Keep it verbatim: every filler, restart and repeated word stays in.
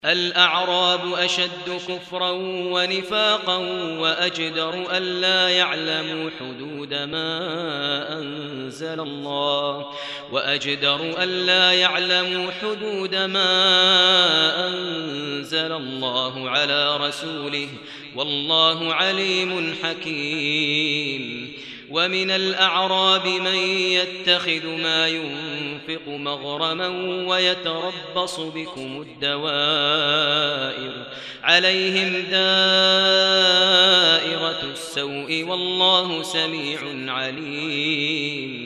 الأعراب أشد كفرا ونفاقا وأجدر ألا يعلموا حدود ما أنزل الله وأجدر ألا يعلموا حدود ما أنزل الله على رسوله والله عليم حكيم. ومن الأعراب من يتخذ ما ينفق مغرما ويتربص بكم الدوائر عليهم دائرة السوء والله سميع عليم.